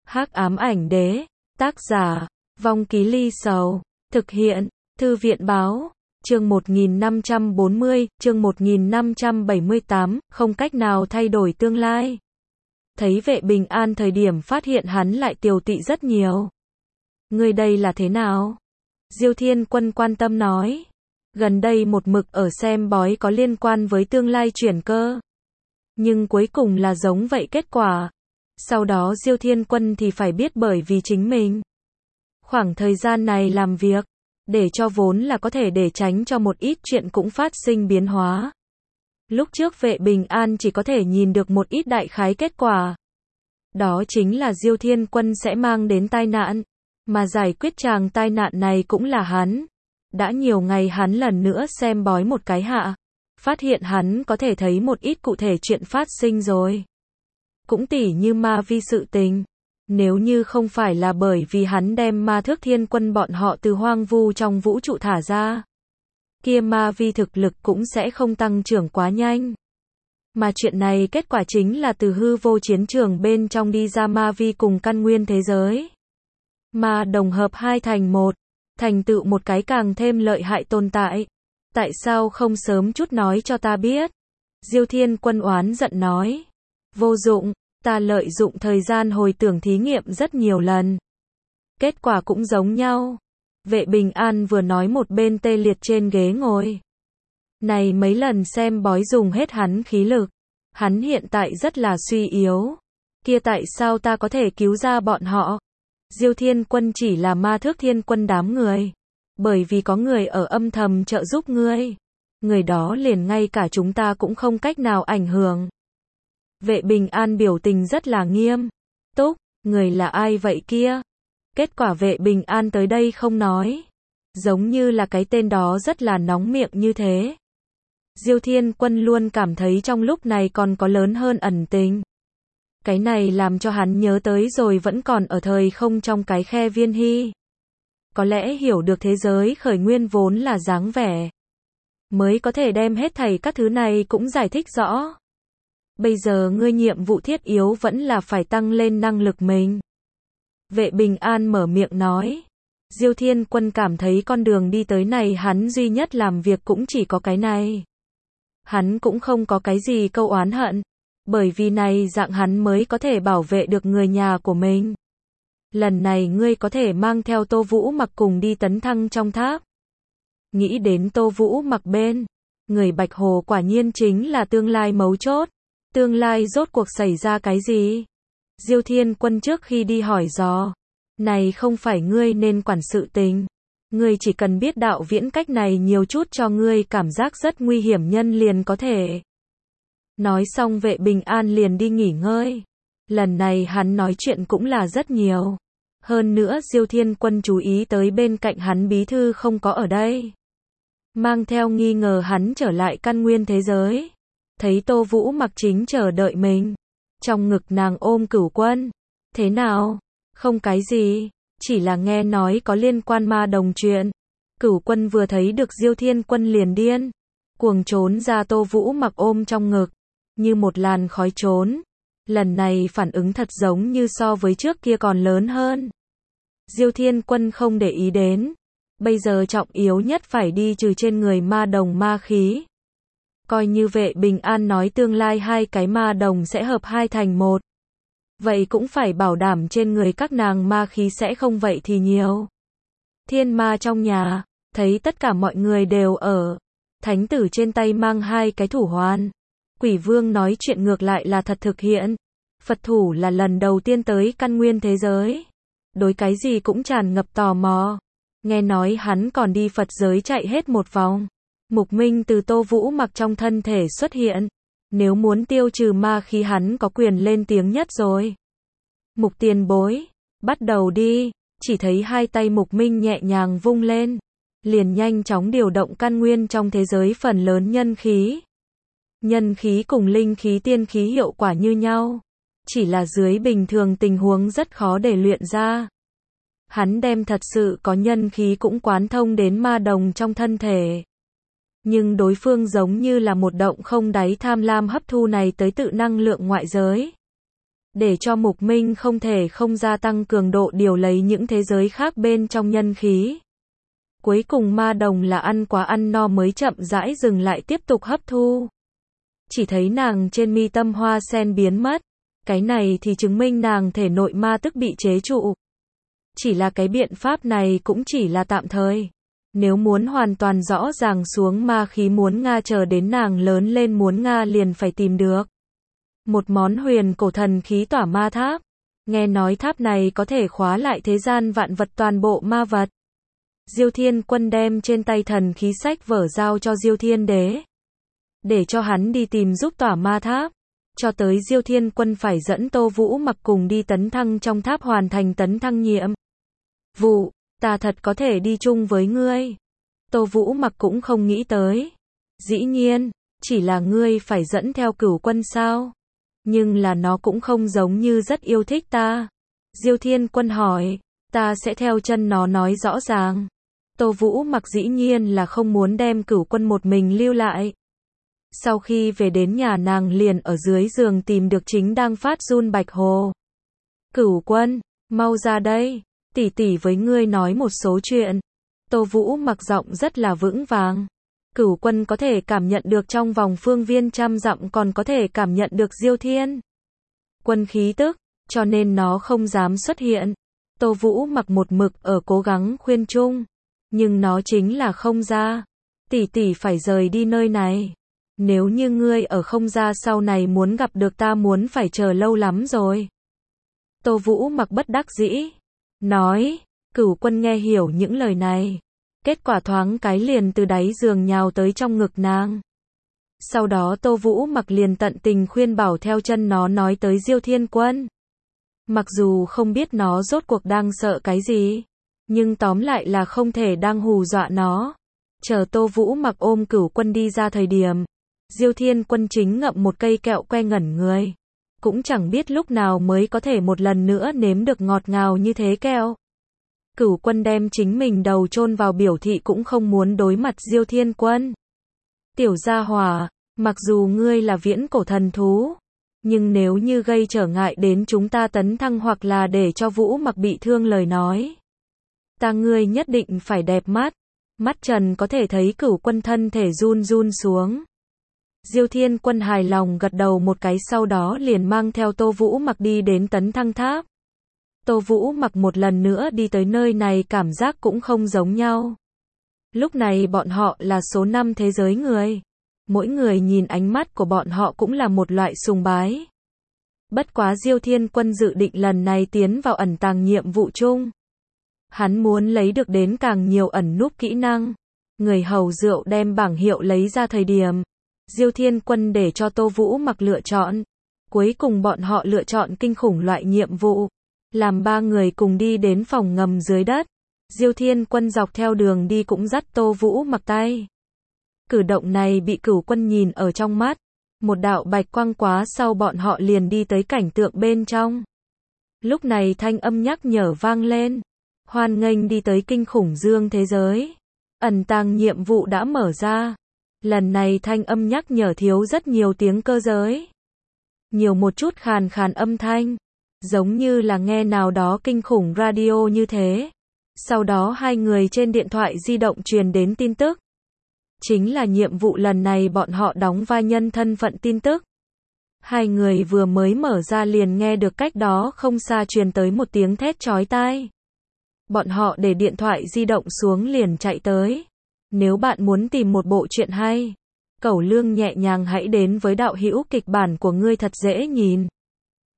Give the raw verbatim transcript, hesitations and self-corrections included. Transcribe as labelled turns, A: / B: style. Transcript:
A: Hắc ám ảnh đế, tác giả, Vong Ký Ly Sầu, thực hiện, Thư viện báo, chương một nghìn năm trăm bốn mươi, chương một nghìn năm trăm bảy mươi tám, không cách nào thay đổi tương lai. Thấy Vệ Bình An thời điểm phát hiện hắn lại tiều tụy rất nhiều. Ngươi đây là thế nào? Diêu Thiên Quân quan tâm nói. Gần đây một mực ở xem bói có liên quan với tương lai chuyển cơ. Nhưng cuối cùng là giống vậy kết quả. Sau đó Diêu Thiên Quân thì phải biết bởi vì chính mình. Khoảng thời gian này làm việc, để cho vốn là có thể để tránh cho một ít chuyện cũng phát sinh biến hóa. Lúc trước Vệ Bình An chỉ có thể nhìn được một ít đại khái kết quả. Đó chính là Diêu Thiên Quân sẽ mang đến tai nạn. Mà giải quyết chàng tai nạn này cũng là hắn. Đã nhiều ngày hắn lần nữa xem bói một cái hạ. Phát hiện hắn có thể thấy một ít cụ thể chuyện phát sinh rồi. Cũng tỉ như ma vi sự tình. Nếu như không phải là bởi vì hắn đem ma thước thiên quân bọn họ từ hoang vu trong vũ trụ thả ra. Kia ma vi thực lực cũng sẽ không tăng trưởng quá nhanh. Mà chuyện này kết quả chính là từ hư vô chiến trường bên trong đi ra ma vi cùng căn nguyên thế giới. Ma đồng hợp hai thành một, thành tựu một cái càng thêm lợi hại tồn tại. Tại sao không sớm chút nói cho ta biết? Diêu Thiên Quân oán giận nói. Vô dụng, ta lợi dụng thời gian hồi tưởng thí nghiệm rất nhiều lần. Kết quả cũng giống nhau. Vệ Bình An vừa nói một bên tê liệt trên ghế ngồi. Này mấy lần xem bói dùng hết hắn khí lực. Hắn hiện tại rất là suy yếu. Kia tại sao ta có thể cứu ra bọn họ? Diêu Thiên Quân chỉ là ma thước thiên quân đám người. Bởi vì có người ở âm thầm trợ giúp ngươi. Người đó liền ngay cả chúng ta cũng không cách nào ảnh hưởng. Vệ Bình An biểu tình rất là nghiêm túc. Người là ai vậy kia? Kết quả Vệ Bình An tới đây không nói. Giống như là cái tên đó rất là nóng miệng như thế. Diêu Thiên Quân luôn cảm thấy trong lúc này còn có lớn hơn ẩn tình. Cái này làm cho hắn nhớ tới rồi vẫn còn ở thời không trong cái khe viên hy. Có lẽ hiểu được thế giới khởi nguyên vốn là dáng vẻ. Mới có thể đem hết thảy các thứ này cũng giải thích rõ. Bây giờ ngươi nhiệm vụ thiết yếu vẫn là phải tăng lên năng lực mình. Vệ Bình An mở miệng nói. Diêu Thiên Quân cảm thấy con đường đi tới này hắn duy nhất làm việc cũng chỉ có cái này. Hắn cũng không có cái gì câu oán hận. Bởi vì này dạng hắn mới có thể bảo vệ được người nhà của mình. Lần này ngươi có thể mang theo Tô Vũ Mặc cùng đi tấn thăng trong tháp. Nghĩ đến Tô Vũ Mặc bên. Người Bạch Hồ quả nhiên chính là tương lai mấu chốt. Tương lai rốt cuộc xảy ra cái gì? Diêu Thiên Quân trước khi đi hỏi dò. Này không phải ngươi nên quản sự tình. Ngươi chỉ cần biết đạo viễn cách này nhiều chút cho ngươi cảm giác rất nguy hiểm nhân liền có thể. Nói xong Vệ Bình An liền đi nghỉ ngơi. Lần này hắn nói chuyện cũng là rất nhiều. Hơn nữa Diêu Thiên Quân chú ý tới bên cạnh hắn bí thư không có ở đây. Mang theo nghi ngờ hắn trở lại căn nguyên thế giới. Thấy Tô Vũ Mặc chính chờ đợi mình. Trong ngực nàng ôm Cửu Quân. Thế nào? Không cái gì. Chỉ là nghe nói có liên quan ma đồng chuyện. Cửu Quân vừa thấy được Diêu Thiên Quân liền điên. Cuồng trốn ra Tô Vũ Mặc ôm trong ngực. Như một làn khói trốn. Lần này phản ứng thật giống như so với trước kia còn lớn hơn. Diêu Thiên Quân không để ý đến. Bây giờ trọng yếu nhất phải đi trừ trên người ma đồng ma khí. Coi như Vệ Bình An nói tương lai hai cái ma đồng sẽ hợp hai thành một. Vậy cũng phải bảo đảm trên người các nàng ma khí sẽ không vậy thì nhiều. Thiên ma trong nhà, thấy tất cả mọi người đều ở. Thánh tử trên tay mang hai cái thủ hoàn. Quỷ vương nói chuyện ngược lại là thật thực hiện. Phật thủ là lần đầu tiên tới căn nguyên thế giới. Đối cái gì cũng tràn ngập tò mò. Nghe nói hắn còn đi Phật giới chạy hết một vòng. Mục Minh từ Tô Vũ Mặc trong thân thể xuất hiện. Nếu muốn tiêu trừ ma khí hắn có quyền lên tiếng nhất rồi. Mục tiền bối, bắt đầu đi. Chỉ thấy hai tay Mục Minh nhẹ nhàng vung lên. Liền nhanh chóng điều động căn nguyên trong thế giới phần lớn nhân khí. Nhân khí cùng linh khí tiên khí hiệu quả như nhau. Chỉ là dưới bình thường tình huống rất khó để luyện ra. Hắn đem thật sự có nhân khí cũng quán thông đến ma đồng trong thân thể. Nhưng đối phương giống như là một động không đáy tham lam hấp thu này tới tự năng lượng ngoại giới. để cho Mục Minh không thể không gia tăng cường độ điều lấy những thế giới khác bên trong nhân khí. Cuối cùng ma đồng là ăn quá ăn no mới chậm rãi dừng lại tiếp tục hấp thu. Chỉ thấy nàng trên mi tâm hoa sen biến mất. Cái này thì chứng minh nàng thể nội ma tức bị chế trụ. Chỉ là cái biện pháp này cũng chỉ là tạm thời. Nếu muốn hoàn toàn rõ ràng xuống ma khí muốn Nga chờ đến nàng lớn lên muốn Nga liền phải tìm được một món huyền cổ thần khí tỏa ma tháp. Nghe nói tháp này có thể khóa lại thế gian vạn vật toàn bộ ma vật. Diêu Thiên Quân đem trên tay thần khí sách vở giao cho Diêu Thiên Đế. Để cho hắn đi tìm giúp tỏa ma tháp. Cho tới Diêu Thiên Quân phải dẫn Tô Vũ Mặc cùng đi tấn thăng trong tháp hoàn thành tấn thăng nhiệm vụ. Ta thật có thể đi chung với ngươi. Tô Vũ Mặc cũng không nghĩ tới. Dĩ nhiên, chỉ là ngươi phải dẫn theo Cửu Quân sao? Nhưng là nó cũng không giống như rất yêu thích ta. Diêu Thiên Quân hỏi, ta sẽ theo chân nó nói rõ ràng. Tô Vũ Mặc dĩ nhiên là không muốn đem Cửu Quân một mình lưu lại. Sau khi về đến nhà nàng liền ở dưới giường tìm được chính đang phát run Bạch Hồ. Cửu Quân, mau ra đây, tỷ tỷ với ngươi nói một số chuyện. Tô Vũ Mặc giọng rất là vững vàng. Cửu Quân có thể cảm nhận được trong vòng phương viên trăm dặm còn có thể cảm nhận được Diêu Thiên Quân khí tức, cho nên nó không dám xuất hiện. Tô Vũ Mặc một mực ở cố gắng khuyên chung, nhưng nó chính là không ra. Tỷ tỷ phải rời đi nơi này. Nếu như ngươi ở không ra sau này muốn gặp được ta muốn phải chờ lâu lắm rồi. Tô Vũ Mặc bất đắc dĩ nói. Cửu Quân nghe hiểu những lời này. Kết quả thoáng cái liền từ đáy giường nhào tới trong ngực nàng. Sau đó Tô Vũ Mặc liền tận tình khuyên bảo theo chân nó nói tới Diêu Thiên Quân. Mặc dù không biết nó rốt cuộc đang sợ cái gì, nhưng tóm lại là không thể đang hù dọa nó. Chờ Tô Vũ Mặc ôm Cửu Quân đi ra thời điểm, Diêu Thiên Quân chính ngậm một cây kẹo que ngẩn người. Cũng chẳng biết lúc nào mới có thể một lần nữa nếm được ngọt ngào như thế kẹo. Cửu Quân đem chính mình đầu chôn vào biểu thị cũng không muốn đối mặt Diêu Thiên Quân. Tiểu gia hỏa, mặc dù ngươi là viễn cổ thần thú, nhưng nếu như gây trở ngại đến chúng ta tấn thăng hoặc là để cho Vũ Mặc bị thương lời nói, ta ngươi nhất định phải đẹp mắt. Mắt Trần có thể thấy Cửu Quân thân thể run run xuống. Diêu Thiên Quân hài lòng gật đầu một cái sau đó liền mang theo Tô Vũ Mặc đi đến tấn thăng tháp. Tô Vũ Mặc một lần nữa đi tới nơi này cảm giác cũng không giống nhau. Lúc này bọn họ là số năm thế giới người. Mỗi người nhìn ánh mắt của bọn họ cũng là một loại sùng bái. Bất quá Diêu Thiên Quân dự định lần này tiến vào ẩn tàng nhiệm vụ chung. Hắn muốn lấy được đến càng nhiều ẩn núp kỹ năng. Người hầu rượu đem bảng hiệu lấy ra thời điểm. Diêu Thiên Quân để cho Tô Vũ Mặc lựa chọn. Cuối cùng bọn họ lựa chọn kinh khủng loại nhiệm vụ. Làm ba người cùng đi đến phòng ngầm dưới đất. Diêu Thiên Quân dọc theo đường đi cũng dắt Tô Vũ Mặc tay. Cử động này bị Cửu Quân nhìn ở trong mắt. Một đạo bạch quang quá sau bọn họ liền đi tới cảnh tượng bên trong. Lúc này thanh âm nhắc nhở vang lên. Hoan nghênh đi tới kinh khủng dương thế giới. Ẩn tàng nhiệm vụ đã mở ra. Lần này thanh âm nhắc nhở thiếu rất nhiều tiếng cơ giới. Nhiều một chút khàn khàn âm thanh. Giống như là nghe nào đó kinh khủng radio như thế. Sau đó hai người trên điện thoại di động truyền đến tin tức. Chính là nhiệm vụ lần này bọn họ đóng vai nhân thân phận tin tức. Hai người vừa mới mở ra liền nghe được cách đó không xa truyền tới một tiếng thét chói tai. Bọn họ để điện thoại di động xuống liền chạy tới. Nếu bạn muốn tìm một bộ truyện hay, Cẩu Lương nhẹ nhàng hãy đến với đạo hữu kịch bản của ngươi thật dễ nhìn.